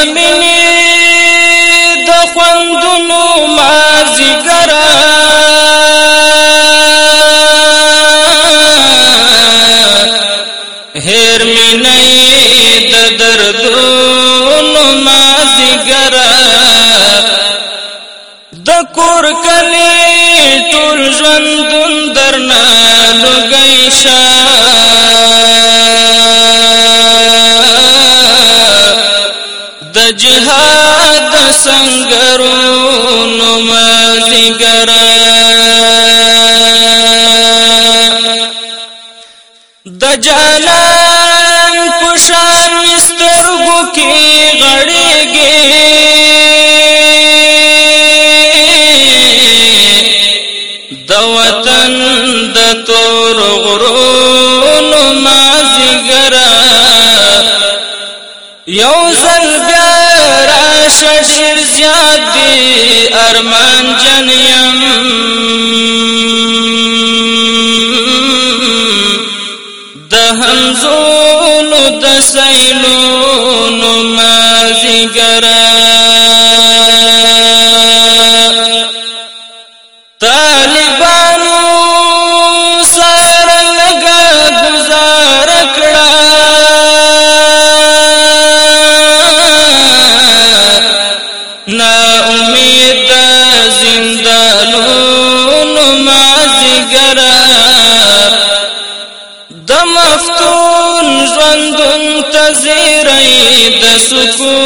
مینې د خوندونو مازیګرا هیر مینې د دردونو مازیګرا د کور کلی ټول ژوندون درنه لوګی شه د جهاد سنگرونو مازیګرا د جانان پشان سترګو کې غړېږي د وطن د تور غرونو مازیګرا یو ځل بیا راشه ډېر زیات دی ارمان جن یم د همزولو د سیلونو مازیګرا طالبانو سره لږه گزاره کړه نا امید د زندانونو مازیګرا د مفتون ژوندون ته زیری د سکون